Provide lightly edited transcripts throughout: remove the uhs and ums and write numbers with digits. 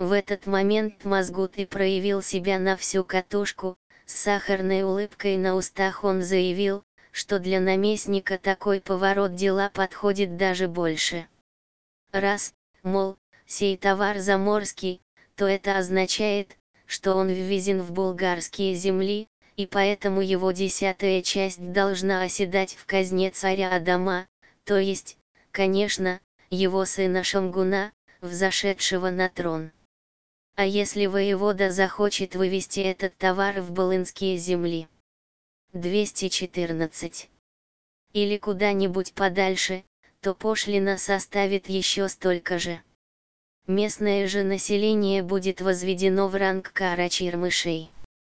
В этот момент Мазгут и проявил себя на всю катушку. С сахарной улыбкой на устах он заявил, что для наместника такой поворот дела подходит даже больше. Раз, мол, сей товар заморский, то это означает, что он ввезен в булгарские земли, и поэтому его 10-я часть должна оседать в казне царя Адама, то есть, конечно, его сына Шамгуна, взошедшего на трон. А если воевода захочет вывести этот товар в Болынские земли? 214. Или куда-нибудь подальше, то пошлина составит еще столько же. Местное же население будет возведено в ранг карачир-мышей.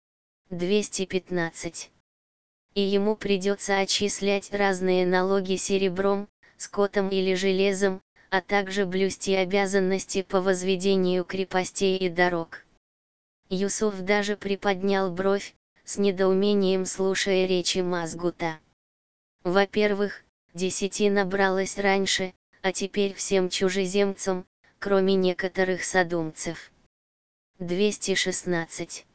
215. И ему придется отчислять разные налоги серебром, скотом или железом, а также блюсти обязанности по возведению крепостей и дорог. Юсуф даже приподнял бровь, с недоумением слушая речи Мазгута. Во-первых, 10 набралось раньше, а теперь всем чужеземцам, кроме некоторых содумцев. 216.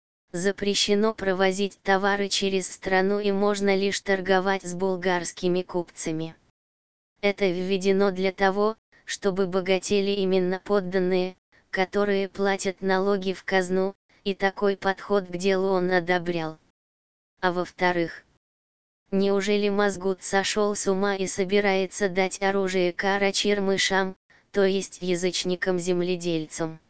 Запрещено провозить товары через страну и можно лишь торговать с булгарскими купцами. Это введено для того, чтобы богатели именно подданные, которые платят налоги в казну, и такой подход к делу он одобрял. А во-вторых, неужели Мазгут сошел с ума и собирается дать оружие карачир-мышам, то есть язычникам-земледельцам?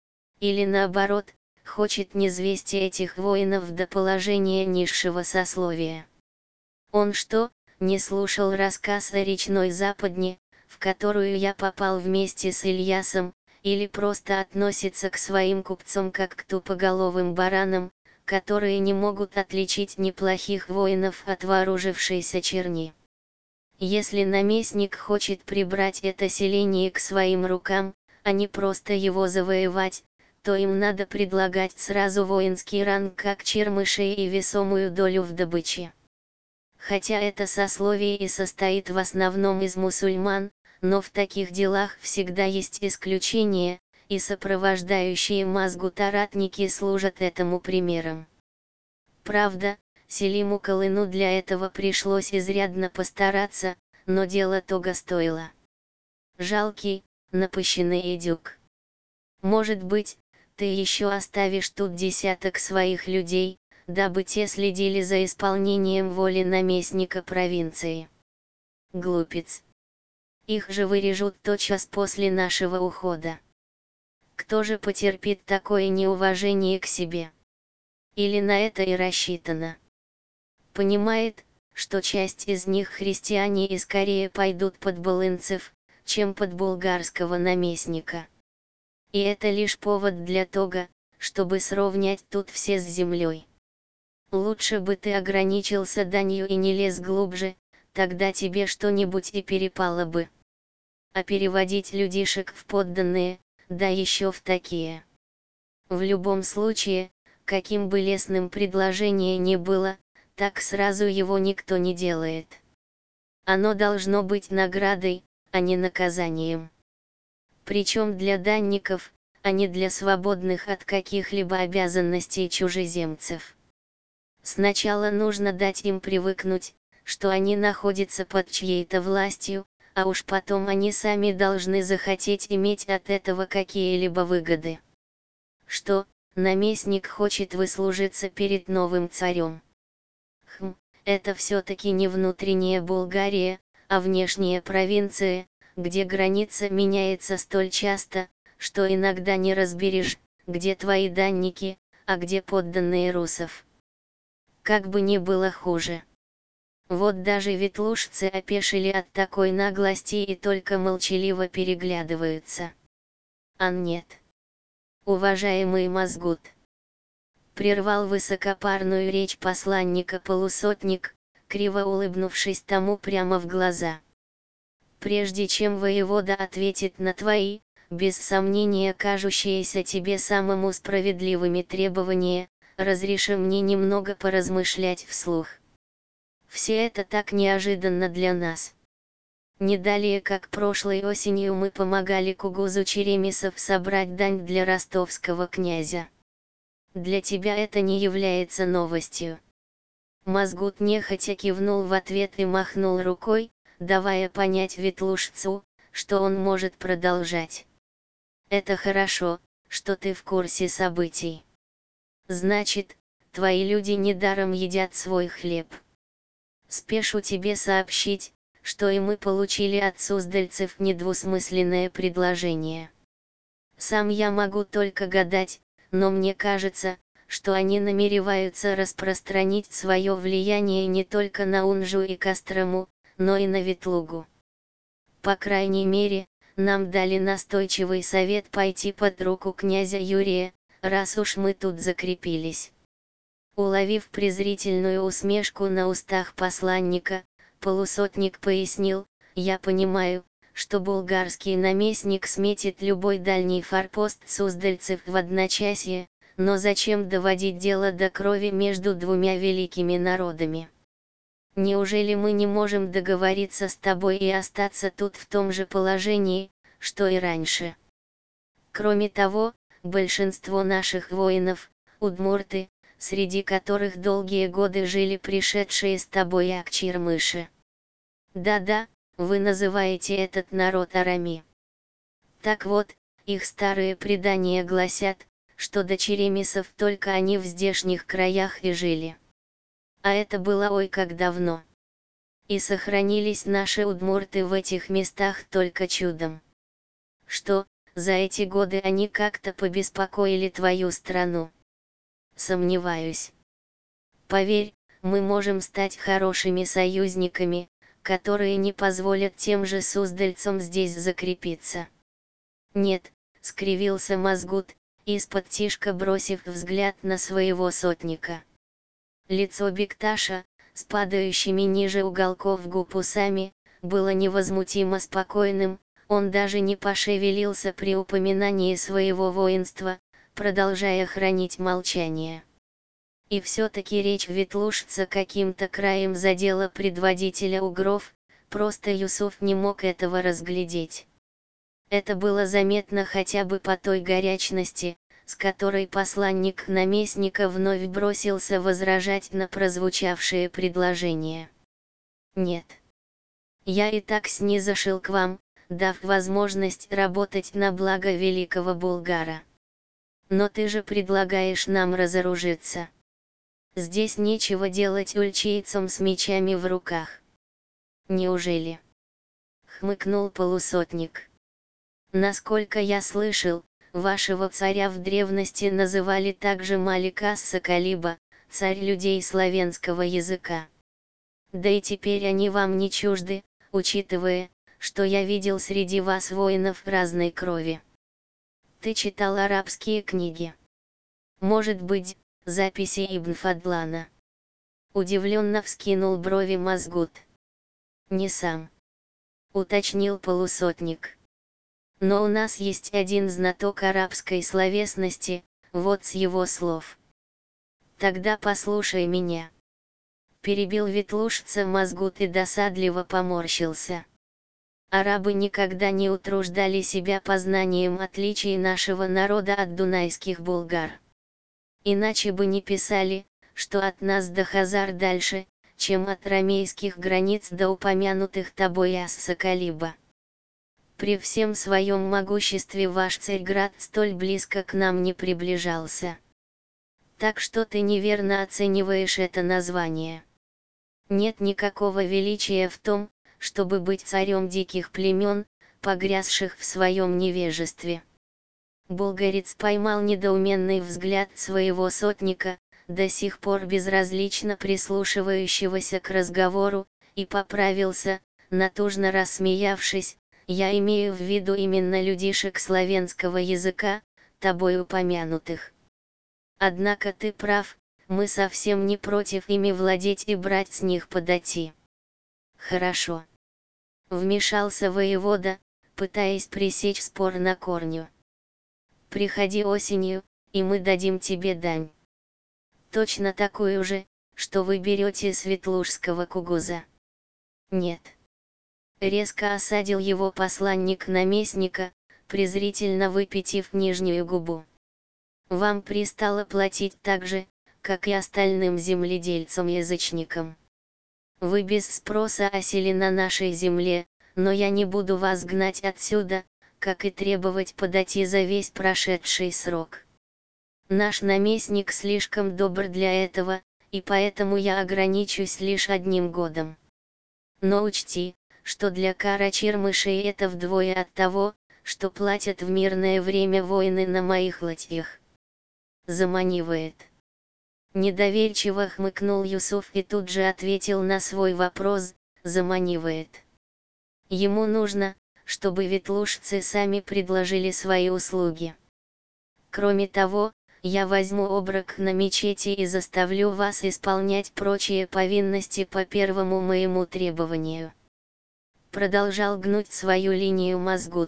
Или наоборот, хочет низвести этих воинов до положения низшего сословия? Он что, не слушал рассказ о речной западне, в которую я попал вместе с Ильясом, или просто относится к своим купцам как к тупоголовым баранам, которые не могут отличить неплохих воинов от вооружившейся черни? Если наместник хочет прибрать это селение к своим рукам, а не просто его завоевать, то им надо предлагать сразу воинский ранг как чермышей и весомую долю в добыче. Хотя это сословие и состоит в основном из мусульман, но в таких делах всегда есть исключения, и сопровождающие Мазгута ратники служат этому примером. Правда, Селиму Колыну для этого пришлось изрядно постараться, но дело того стоило. Жалкий, напыщенный идиот. Может быть, ты еще оставишь тут десяток своих людей, дабы те следили за исполнением воли наместника провинции. Глупец. Их же вырежут тотчас после нашего ухода. Кто же потерпит такое неуважение к себе? Или на это и рассчитано? Понимает, что часть из них христиане и скорее пойдут под болынцев, чем под булгарского наместника. И это лишь повод для того, чтобы сровнять тут все с землей. Лучше бы ты ограничился данью и не лез глубже, тогда тебе что-нибудь и перепало бы. А переводить людишек в подданные, да еще в такие. В любом случае, каким бы лестным предложение ни было, так сразу его никто не делает. Оно должно быть наградой, а не наказанием. Причем для данников, а не для свободных от каких-либо обязанностей чужеземцев. Сначала нужно дать им привыкнуть, что они находятся под чьей-то властью, а уж потом они сами должны захотеть иметь от этого какие-либо выгоды. Что, наместник хочет выслужиться перед новым царем? Это все-таки не внутренняя Болгария, а внешняя провинция, где граница меняется столь часто, что иногда не разберешь, где твои данники, а где подданные русов. Как бы ни было хуже. Вот даже ветлужцы опешили от такой наглости и только молчаливо переглядываются. А нет. Уважаемый Мазгут. Прервал высокопарную речь посланника полусотник, криво улыбнувшись тому прямо в глаза. Прежде чем воевода ответит на твои, без сомнения кажущиеся тебе самому справедливыми требования, разреши мне немного поразмышлять вслух. Все это так неожиданно для нас. Не далее как прошлой осенью мы помогали Кугузу Черемисов собрать дань для ростовского князя. Для тебя это не является новостью. Мазгут нехотя кивнул в ответ и махнул рукой, давая понять ветлужцу, что он может продолжать. Это хорошо, что ты в курсе событий. Значит, твои люди недаром едят свой хлеб. Спешу тебе сообщить, что и мы получили от суздальцев недвусмысленное предложение. Сам я могу только гадать, но мне кажется, что они намереваются распространить свое влияние не только на Унжу и Кострому, но и на Ветлугу. По крайней мере, нам дали настойчивый совет пойти под руку князя Юрия, раз уж мы тут закрепились. Уловив презрительную усмешку на устах посланника, полусотник пояснил: я понимаю, что булгарский наместник сметит любой дальний форпост суздальцев в одночасье, но зачем доводить дело до крови между двумя великими народами? Неужели мы не можем договориться с тобой и остаться тут в том же положении, что и раньше? Кроме того, большинство наших воинов – удмурты, среди которых долгие годы жили пришедшие с тобой акчирмыши. Да-да, вы называете этот народ арами. Так вот, их старые предания гласят, что до черемисов только они в здешних краях и жили. А это было ой как давно. И сохранились наши удмурты в этих местах только чудом. Что, за эти годы они как-то побеспокоили твою страну? Сомневаюсь. Поверь, мы можем стать хорошими союзниками, которые не позволят тем же суздальцам здесь закрепиться. Нет, скривился Мазгут, из-под тишка бросив взгляд на своего сотника. Лицо Бекташа, с падающими ниже уголков губ усами, было невозмутимо спокойным, он даже не пошевелился при упоминании своего воинства, продолжая хранить молчание. И все-таки речь ветлужца каким-то краем задела предводителя угров, просто Юсуф не мог этого разглядеть. Это было заметно хотя бы по той горячности, с которой посланник наместника вновь бросился возражать на прозвучавшее предложение. Нет. Я и так снизошел к вам, дав возможность работать на благо великого Булгара. Но ты же предлагаешь нам разоружиться. Здесь нечего делать ульчийцам с мечами в руках. Неужели? Хмыкнул полусотник. Насколько я слышал, вашего царя в древности называли также Малик ас-Соколиба, царь людей славянского языка. Да и теперь они вам не чужды, учитывая, что я видел среди вас воинов разной крови. Ты читал арабские книги? Может быть, записи Ибн Фадлана? Удивленно вскинул брови Мазгут. Не сам. Уточнил полусотник. Но у нас есть один знаток арабской словесности, вот с его слов. Тогда послушай меня. Перебил ветлужца Мазгут и досадливо поморщился. Арабы никогда не утруждали себя познанием отличий нашего народа от дунайских булгар. Иначе бы не писали, что от нас до Хазар дальше, чем от ромейских границ до упомянутых тобой ас-Соколиба. При всем своем могуществе ваш Царьград столь близко к нам не приближался. Так что ты неверно оцениваешь это название. Нет никакого величия в том, чтобы быть царем диких племен, погрязших в своем невежестве. Булгарец поймал недоуменный взгляд своего сотника, до сих пор безразлично прислушивающегося к разговору, и поправился, натужно рассмеявшись: я имею в виду именно людишек славянского языка, тобой упомянутых. Однако ты прав, мы совсем не против ими владеть и брать с них подати. Хорошо. Вмешался воевода, пытаясь пресечь спор на корню. Приходи осенью, и мы дадим тебе дань. Точно такую же, что вы берете с ветлужского Кугуза. Нет. резко осадил его посланник наместника, презрительно выпятив нижнюю губу. Вам пристало платить так же, как и остальным земледельцам-язычникам. Вы без спроса осели на нашей земле, но я не буду вас гнать отсюда, как и требовать подати за весь прошедший срок. Наш наместник слишком добр для этого, и поэтому я ограничусь лишь 1 годом. Но учти, что для карачермышей это вдвое от того, что платят в мирное время воины на моих ладьях. Заманивает. Недоверчиво хмыкнул Юсуф и тут же ответил на свой вопрос: заманивает. Ему нужно, чтобы ветлужцы сами предложили свои услуги. Кроме того, я возьму оброк на мечети и заставлю вас исполнять прочие повинности по первому моему требованию. Продолжал гнуть свою линию Мазгут.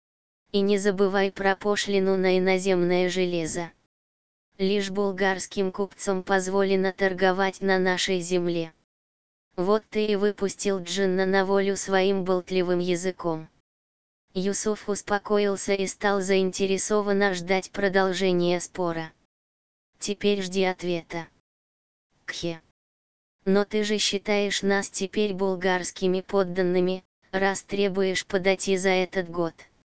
И не забывай про пошлину на иноземное железо. Лишь булгарским купцам позволено торговать на нашей земле. Вот ты и выпустил джинна на волю своим болтливым языком. Юсуф успокоился и стал заинтересованно ждать продолжения спора. Теперь жди ответа. Кхе. Но ты же считаешь нас теперь булгарскими подданными, раз требуешь подати за этот год.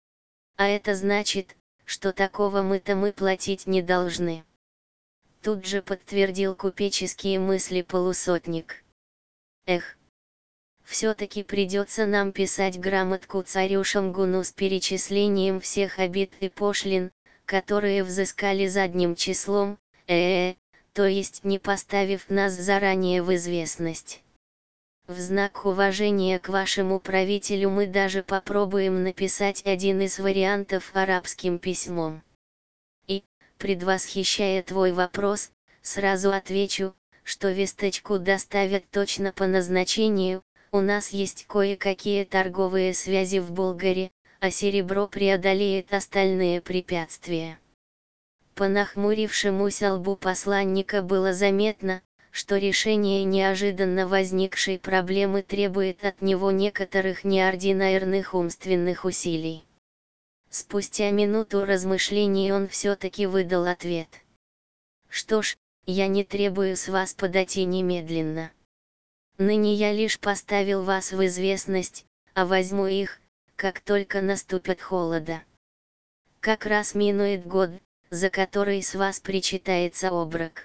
А это значит, что такого мыта мы платить не должны. Тут же подтвердил купеческие мысли полусотник. Эх. Все-таки придется нам писать грамотку царю Шамгуну с перечислением всех обид и пошлин, которые взыскали задним числом, то есть не поставив нас заранее в известность. В знак уважения к вашему правителю мы даже попробуем написать один из вариантов арабским письмом. И, предвосхищая твой вопрос, сразу отвечу, что весточку доставят точно по назначению. У нас есть кое-какие торговые связи в Болгаре, а серебро преодолеет остальные препятствия. По нахмурившемуся лбу посланника было заметно, что решение неожиданно возникшей проблемы требует от него некоторых неординарных умственных усилий. Спустя минуту размышлений он все-таки выдал ответ. Что ж, я не требую с вас подати немедленно. Ныне я лишь поставил вас в известность, а возьму их, как только наступит холода. Как раз минует год, за который с вас причитается оброк.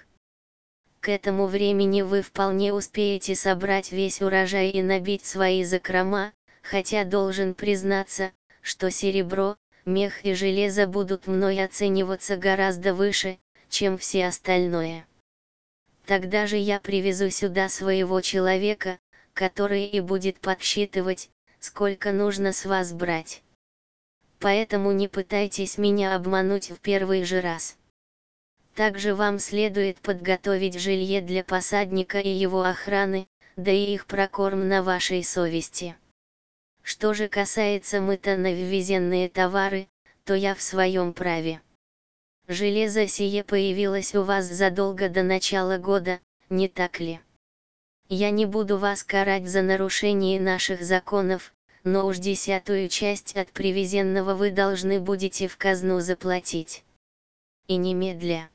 К этому времени вы вполне успеете собрать весь урожай и набить свои закрома, хотя должен признаться, что серебро, мех и железо будут мной оцениваться гораздо выше, чем все остальное. Тогда же я привезу сюда своего человека, который и будет подсчитывать, сколько нужно с вас брать. Поэтому не пытайтесь меня обмануть в первый же раз. Также вам следует подготовить жилье для посадника и его охраны, да и их прокорм на вашей совести. Что же касается мыта на ввезенные товары, то я в своем праве. Железо сие появилось у вас задолго до начала года, не так ли? Я не буду вас карать за нарушение наших законов, но уж 10-ую часть от привезенного вы должны будете в казну заплатить. И немедля.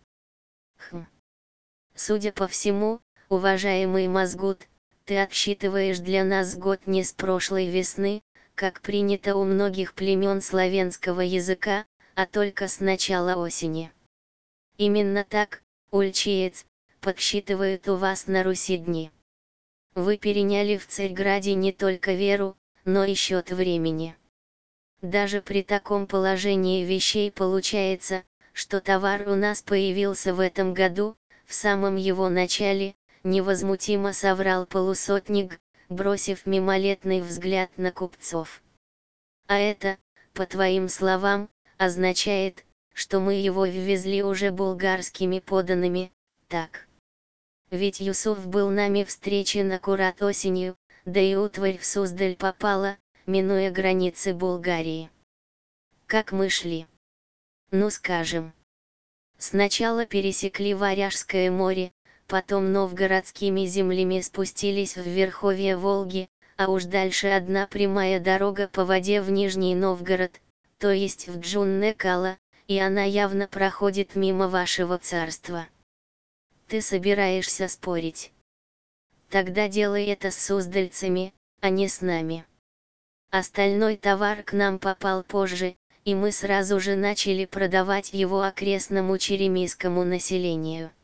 Судя по всему, уважаемый Мазгут, ты отсчитываешь для нас год не с прошлой весны, как принято у многих племен славянского языка, а только с начала осени. Именно так, ульчиец, подсчитывают у вас на Руси дни. Вы переняли в Царьграде не только веру, но и счет времени. Даже при таком положении вещей получается, что товар у нас появился в этом году, в самом его начале, невозмутимо соврал полусотник, бросив мимолетный взгляд на купцов. А это, по твоим словам, означает, что мы его ввезли уже булгарскими поданными, так? Ведь Юсуф был нами встречен аккурат осенью, да и утварь в Суздаль попала, минуя границы Булгарии. Как мы шли? Ну скажем. Сначала пересекли Варяжское море, потом новгородскими землями спустились в верховье Волги, а уж дальше одна прямая дорога по воде в Нижний Новгород, то есть в Джунне-Кала, и она явно проходит мимо вашего царства. Ты собираешься спорить? Тогда делай это с суздальцами, а не с нами. Остальной товар к нам попал позже, и мы сразу же начали продавать его окрестному черемисскому населению.